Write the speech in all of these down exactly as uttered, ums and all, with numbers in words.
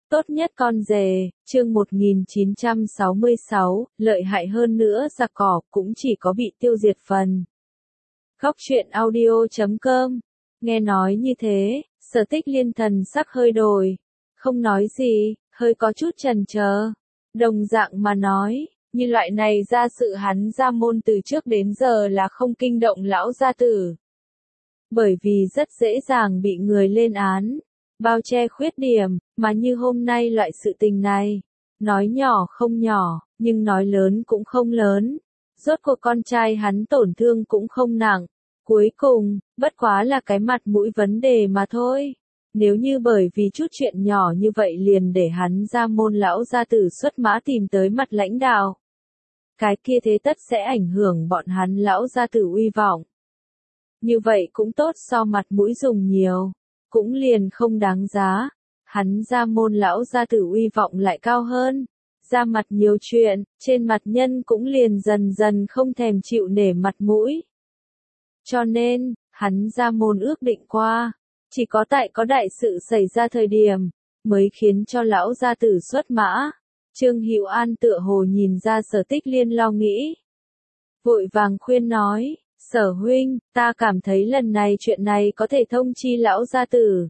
Tốt nhất con dề, chương một nghìn chín trăm sáu mươi sáu, lợi hại hơn nữa giặc cỏ cũng chỉ có bị tiêu diệt phần. Góc truyện audio chấm com. Nghe nói như thế, Sở Tích Liên thần sắc hơi đổi. Không nói gì, hơi có chút chần chờ. Đồng dạng mà nói, như loại này ra sự hắn ra môn từ trước đến giờ là không kinh động lão gia tử. Bởi vì rất dễ dàng bị người lên án, bao che khuyết điểm, mà như hôm nay loại sự tình này, nói nhỏ không nhỏ, nhưng nói lớn cũng không lớn. Rốt cuộc con trai hắn tổn thương cũng không nặng. Cuối cùng, bất quá là cái mặt mũi vấn đề mà thôi. Nếu như bởi vì chút chuyện nhỏ như vậy liền để hắn ra môn lão gia tử xuất mã tìm tới mặt lãnh đạo, cái kia thế tất sẽ ảnh hưởng bọn hắn lão gia tử uy vọng. Như vậy cũng tốt so mặt mũi dùng nhiều, cũng liền không đáng giá. Hắn ra môn lão gia tử uy vọng lại cao hơn, ra mặt nhiều chuyện, trên mặt nhân cũng liền dần dần không thèm chịu nể mặt mũi. Cho nên, hắn ra môn ước định qua, chỉ có tại có đại sự xảy ra thời điểm, mới khiến cho lão gia tử xuất mã. Trương Hữu An tựa hồ nhìn ra Sở Tích Liên lo nghĩ, vội vàng khuyên nói, Sở huynh, ta cảm thấy lần này chuyện này có thể thông chi lão gia tử.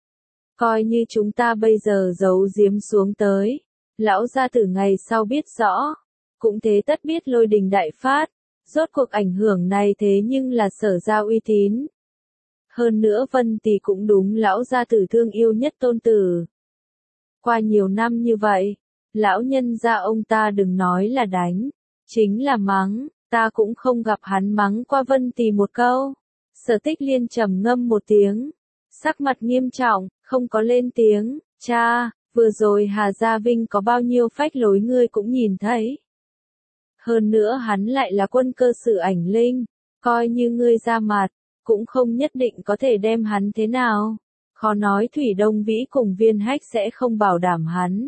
Coi như chúng ta bây giờ giấu giếm xuống tới, lão gia tử ngày sau biết rõ, cũng thế tất biết lôi đình đại phát. Rốt cuộc ảnh hưởng này thế nhưng là Sở gia uy tín. Hơn nữa Vân Tì cũng đúng lão gia tử thương yêu nhất tôn tử. Qua nhiều năm như vậy, lão nhân gia ông ta đừng nói là đánh, chính là mắng, ta cũng không gặp hắn mắng qua Vân Tì một câu. Sở Tích Liên trầm ngâm một tiếng, sắc mặt nghiêm trọng, không có lên tiếng, cha, vừa rồi Hà Gia Vinh có bao nhiêu phách lối ngươi cũng nhìn thấy. Hơn nữa hắn lại là quân cơ sử ảnh linh, coi như ngươi ra mặt, cũng không nhất định có thể đem hắn thế nào. Khó nói Thủy Đông Vĩ cùng Viên Hách sẽ không bảo đảm hắn.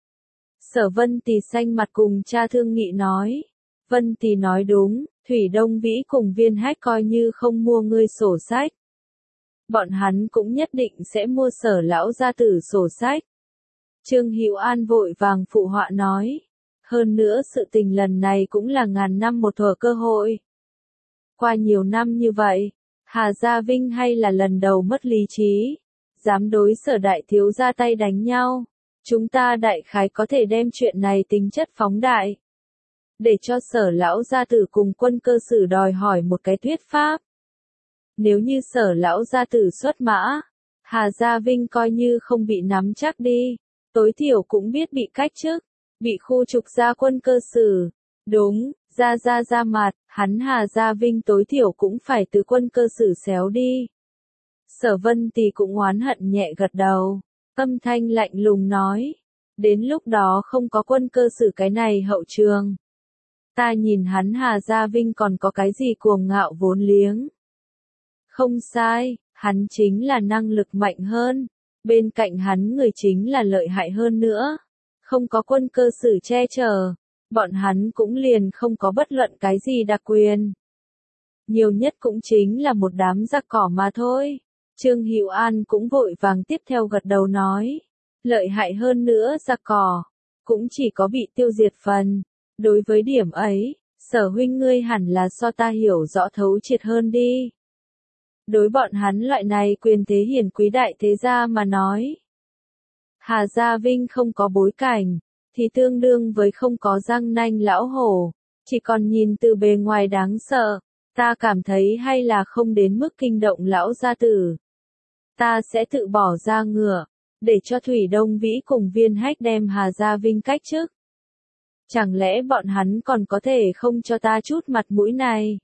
Sở Vân Tì xanh mặt cùng cha thương nghị nói. Vân Tì nói đúng, Thủy Đông Vĩ cùng Viên Hách coi như không mua ngươi sổ sách. Bọn hắn cũng nhất định sẽ mua Sở lão gia tử sổ sách. Trương Hữu An vội vàng phụ họa nói. Hơn nữa sự tình lần này cũng là ngàn năm một thuở cơ hội. Qua nhiều năm như vậy, Hà Gia Vinh hay là lần đầu mất lý trí, dám đối Sở đại thiếu ra tay đánh nhau. Chúng ta đại khái có thể đem chuyện này tính chất phóng đại, để cho Sở lão gia tử cùng quân cơ sử đòi hỏi một cái thuyết pháp. Nếu như Sở lão gia tử xuất mã, Hà Gia Vinh coi như không bị nắm chắc đi, tối thiểu cũng biết bị cách chức, bị khu trục ra quân cơ sử. Đúng, ra ra ra mặt, hắn Hà Gia Vinh tối thiểu cũng phải từ quân cơ sử xéo đi. Sở Vân Tì cũng oán hận nhẹ gật đầu, âm thanh lạnh lùng nói, đến lúc đó không có quân cơ sử cái này hậu trường. Ta nhìn hắn Hà Gia Vinh còn có cái gì cuồng ngạo vốn liếng. Không sai, hắn chính là năng lực mạnh hơn, bên cạnh hắn người chính là lợi hại hơn nữa. Không có quân cơ sử che chở, bọn hắn cũng liền không có bất luận cái gì đặc quyền. Nhiều nhất cũng chính là một đám giặc cỏ mà thôi. Trương Hữu An cũng vội vàng tiếp theo gật đầu nói. Lợi hại hơn nữa giặc cỏ, cũng chỉ có bị tiêu diệt phần. Đối với điểm ấy, Sở huynh ngươi hẳn là so ta hiểu rõ thấu triệt hơn đi. Đối bọn hắn loại này quyền thế hiển quý đại thế gia mà nói, Hà Gia Vinh không có bối cảnh, thì tương đương với không có răng nanh lão hổ, chỉ còn nhìn từ bề ngoài đáng sợ, ta cảm thấy hay là không đến mức kinh động lão gia tử. Ta sẽ tự bỏ ra ngựa, để cho Thủy Đông Vĩ cùng Viên Hách đem Hà Gia Vinh cách chức. Chẳng lẽ bọn hắn còn có thể không cho ta chút mặt mũi này?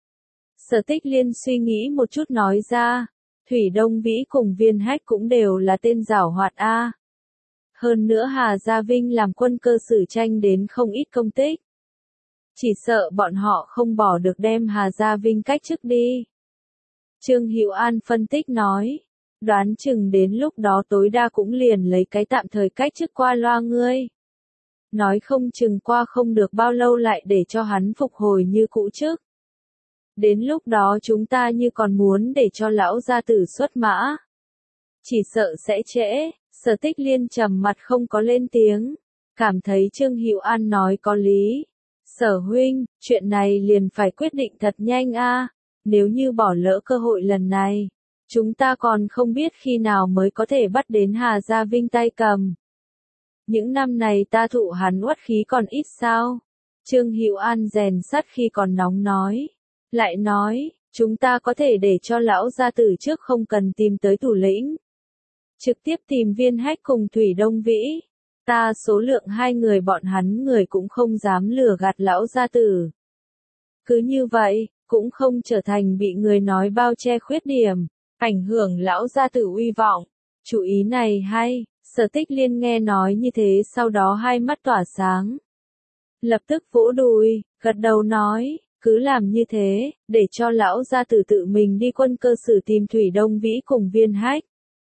Sở Tích Liên suy nghĩ một chút nói ra, Thủy Đông Vĩ cùng Viên Hách cũng đều là tên giảo hoạt a. Hơn nữa Hà Gia Vinh làm quân cơ sử tranh đến không ít công tích. Chỉ sợ bọn họ không bỏ được đem Hà Gia Vinh cách chức đi. Trương Hữu An phân tích nói, đoán chừng đến lúc đó tối đa cũng liền lấy cái tạm thời cách chức qua loa ngươi. Nói không chừng qua không được bao lâu lại để cho hắn phục hồi như cũ chức. Đến lúc đó chúng ta như còn muốn để cho lão gia tử xuất mã, chỉ sợ sẽ trễ. Sở Tích Liên trầm mặt không có lên tiếng, cảm thấy Trương Hữu An nói có lý. Sở huynh, chuyện này liền phải quyết định thật nhanh a, nếu như bỏ lỡ cơ hội lần này, chúng ta còn không biết khi nào mới có thể bắt đến Hà Gia Vinh tay cầm. Những năm này ta thụ hắn uất khí còn ít sao? Trương Hữu An rèn sắt khi còn nóng nói. Lại nói, chúng ta có thể để cho lão gia tử trước không cần tìm tới thủ lĩnh. Trực tiếp tìm Viên Hách cùng Thủy Đông Vĩ. Ta số lượng hai người bọn hắn người cũng không dám lừa gạt lão gia tử. Cứ như vậy, cũng không trở thành bị người nói bao che khuyết điểm, ảnh hưởng lão gia tử uy vọng. Chủ ý này hay, Sở Tích Liên nghe nói như thế sau đó hai mắt tỏa sáng. Lập tức vỗ đùi, gật đầu nói, cứ làm như thế, để cho lão gia tử tự mình đi quân cơ sử tìm Thủy Đông Vĩ cùng Viên Hách.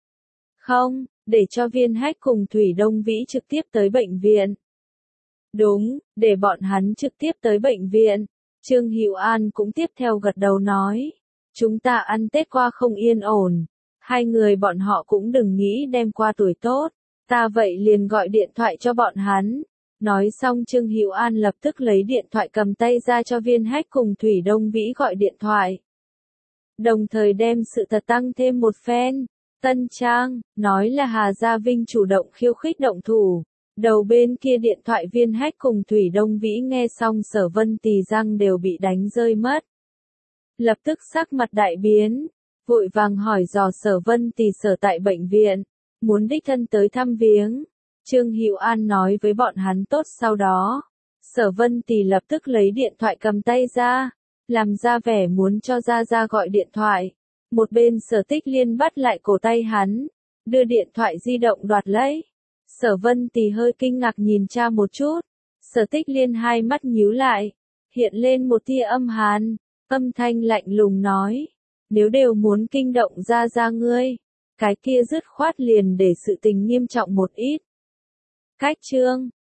Không, để cho Viên Hách cùng Thủy Đông Vĩ trực tiếp tới bệnh viện. Đúng, để bọn hắn trực tiếp tới bệnh viện. Trương Hữu An cũng tiếp theo gật đầu nói. Chúng ta ăn Tết qua không yên ổn. Hai người bọn họ cũng đừng nghĩ đem qua tuổi tốt. Ta vậy liền gọi điện thoại cho bọn hắn. Nói xong Trương Hữu An lập tức lấy điện thoại cầm tay ra cho Viên Hách cùng Thủy Đông Vĩ gọi điện thoại. Đồng thời đem sự thật tăng thêm một phen. Tân Trang, nói là Hà Gia Vinh chủ động khiêu khích động thủ. Đầu bên kia điện thoại Viên Hách cùng Thủy Đông Vĩ nghe xong Sở Vân Tì răng đều bị đánh rơi mất. Lập tức sắc mặt đại biến, vội vàng hỏi dò Sở Vân Tì sở tại bệnh viện, muốn đích thân tới thăm viếng. Trương Hữu An nói với bọn hắn tốt sau đó. Sở Vân Tì lập tức lấy điện thoại cầm tay ra, làm ra vẻ muốn cho Gia Gia gọi điện thoại. Một bên Sở Tích Liên bắt lại cổ tay hắn, đưa điện thoại di động đoạt lấy. Sở Vân Tì hơi kinh ngạc nhìn cha một chút. Sở Tích Liên hai mắt nhíu lại, hiện lên một tia âm hàn, âm thanh lạnh lùng nói, nếu đều muốn kinh động Gia Gia ngươi, cái kia dứt khoát liền để sự tình nghiêm trọng một ít. Cách chương